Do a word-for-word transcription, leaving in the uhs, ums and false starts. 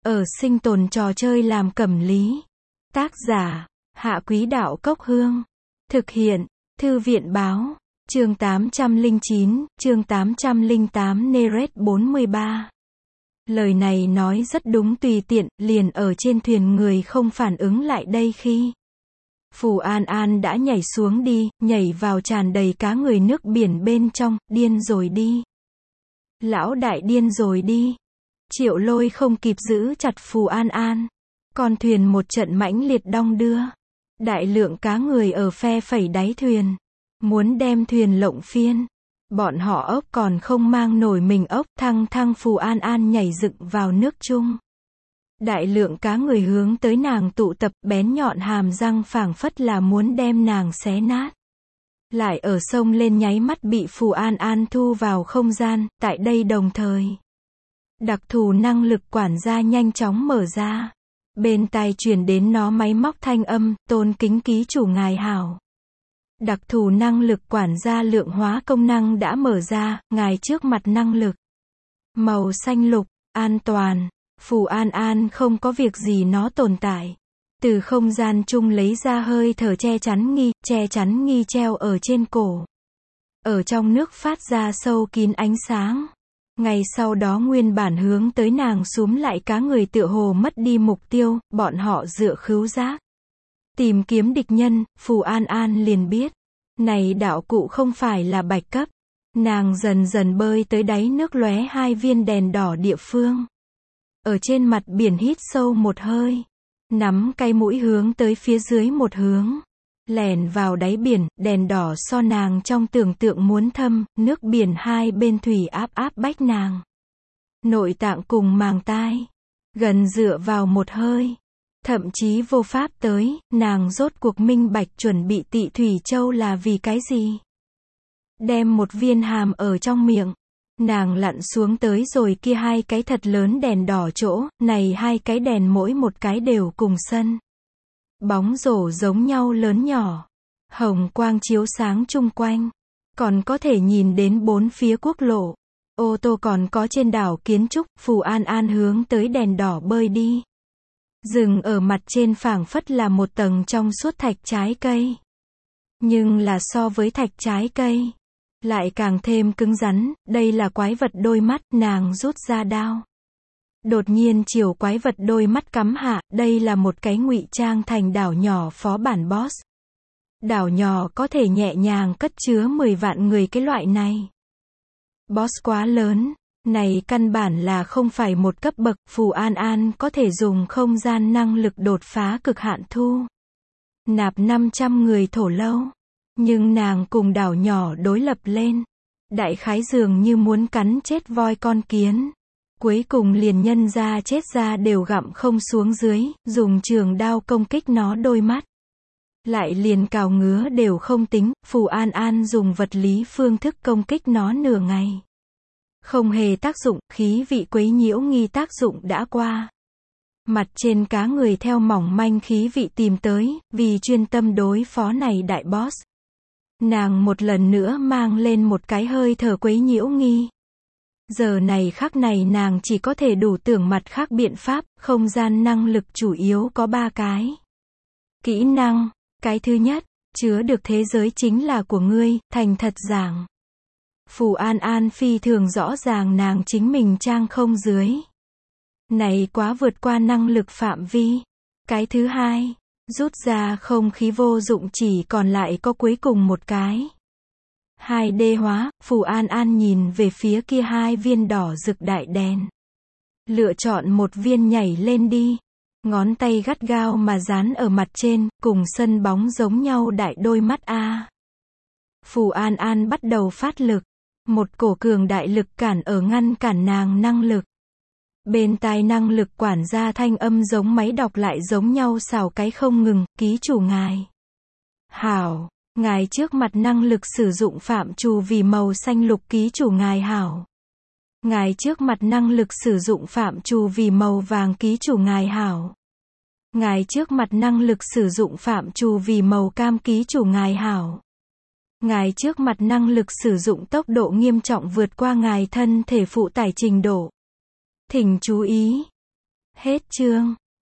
Ở sinh tồn trò chơi làm cẩm lý. Tác giả, Hạ Quý Đạo Cốc Hương. Thực hiện, Thư viện Báo. Chương tám trăm lẻ chín, chương tám trăm lẻ tám Neret bốn mươi ba. Lời này nói rất đúng, tùy tiện, liền ở trên thuyền người không phản ứng lại đây khi Phù An An đã nhảy xuống đi, nhảy vào tràn đầy cá người nước biển bên trong, điên rồi đi. Lão đại điên rồi đi. Triệu Lôi không kịp giữ chặt Phù An An. Con thuyền một trận mãnh liệt đong đưa. Đại lượng cá người ở phe phẩy đáy thuyền. Muốn đem thuyền lộng phiên. Bọn họ ốc còn không mang nổi mình ốc, thăng thăng Phù An An nhảy dựng vào nước chung. Đại lượng cá người hướng tới nàng tụ tập, bén nhọn hàm răng phảng phất là muốn đem nàng xé nát. Lại ở sông lên nháy mắt bị Phù An An thu vào không gian, tại đây đồng thời. Đặc thù năng lực quản gia nhanh chóng mở ra. Bên tai truyền đến nó máy móc thanh âm, tôn kính ký chủ ngài hảo. Đặc thù năng lực quản gia lượng hóa công năng đã mở ra, ngài trước mặt năng lực. Màu xanh lục, an toàn. Phù An An không có việc gì nó tồn tại. Từ không gian chung lấy ra hơi thở che chắn nghi, che chắn nghi treo ở trên cổ. Ở trong nước phát ra sâu kín ánh sáng. Ngày sau đó nguyên bản hướng tới nàng xúm lại cá người tựa hồ mất đi mục tiêu, bọn họ dựa khứu giác. Tìm kiếm địch nhân, Phù An An liền biết. Này đạo cụ không phải là bạch cấp. Nàng dần dần bơi tới đáy nước lóe hai viên đèn đỏ địa phương. Ở trên mặt biển hít sâu một hơi. Nắm cái mũi hướng tới phía dưới một hướng. Lẻn vào đáy biển, đèn đỏ so nàng trong tưởng tượng muốn thâm, nước biển hai bên thủy áp áp bách nàng. Nội tạng cùng màng tai. Gần dựa vào một hơi. Thậm chí vô pháp tới, nàng rốt cuộc minh bạch chuẩn bị tị thủy châu là vì cái gì. Đem một viên hàm ở trong miệng. Nàng lặn xuống tới rồi kia hai cái thật lớn đèn đỏ chỗ, này hai cái đèn mỗi một cái đều cùng sân. Bóng rổ giống nhau lớn nhỏ. Hồng quang chiếu sáng chung quanh. Còn có thể nhìn đến bốn phía quốc lộ. Ô tô còn có trên đảo kiến trúc, Phù An An hướng tới đèn đỏ bơi đi. Dừng ở mặt trên phảng phất là một tầng trong suốt thạch trái cây. Nhưng là so với thạch trái cây. Lại càng thêm cứng rắn, đây là quái vật đôi mắt, nàng rút ra đao. Đột nhiên chiều quái vật đôi mắt cắm hạ, đây là một cái ngụy trang thành đảo nhỏ phó bản boss. Đảo nhỏ có thể nhẹ nhàng cất chứa mười vạn người cái loại này. Boss quá lớn, này căn bản là không phải một cấp bậc, Phù An An có thể dùng không gian năng lực đột phá cực hạn thu. Nạp năm trăm người thổ lâu. Nhưng nàng cùng đảo nhỏ đối lập lên. Đại khái dường như muốn cắn chết voi con kiến. Cuối cùng liền nhân ra chết ra đều gặm không xuống dưới, dùng trường đao công kích nó đôi mắt. Lại liền cào ngứa đều không tính, Phù An An dùng vật lý phương thức công kích nó nửa ngày. Không hề tác dụng, khí vị quấy nhiễu nghi tác dụng đã qua. Mặt trên cá người theo mỏng manh khí vị tìm tới, vì chuyên tâm đối phó này đại boss. Nàng một lần nữa mang lên một cái hơi thở quấy nhiễu nghi. Giờ này khắc này nàng chỉ có thể đủ tưởng mặt khác biện pháp, không gian năng lực chủ yếu có ba cái. Kỹ năng, cái thứ nhất, chứa được thế giới chính là của ngươi, thành thật giảng. Phù An An phi thường rõ ràng nàng chính mình trang không dưới. Này quá vượt qua năng lực phạm vi. Cái thứ hai, rút ra không khí vô dụng chỉ còn lại có cuối cùng một cái. hai D hóa, Phù An An nhìn về phía kia hai viên đỏ rực đại đèn. Lựa chọn một viên nhảy lên đi. Ngón tay gắt gao mà dán ở mặt trên, cùng sân bóng giống nhau đại đôi mắt A. Phù An An bắt đầu phát lực. Một cổ cường đại lực cản ở ngăn cản nàng năng lực. Bên tai năng lực quản gia thanh âm giống máy đọc lại giống nhau xào cái không ngừng, ký chủ ngài. Hảo, ngài trước mặt năng lực sử dụng phạm trù vì màu xanh lục ký chủ ngài hảo. Ngài trước mặt năng lực sử dụng phạm trù vì màu vàng ký chủ ngài hảo. Ngài trước mặt năng lực sử dụng phạm trù vì màu cam ký chủ ngài hảo. Ngài trước mặt năng lực sử dụng tốc độ nghiêm trọng vượt qua ngài thân thể phụ tải trình độ. Thỉnh chú ý. Hết chương.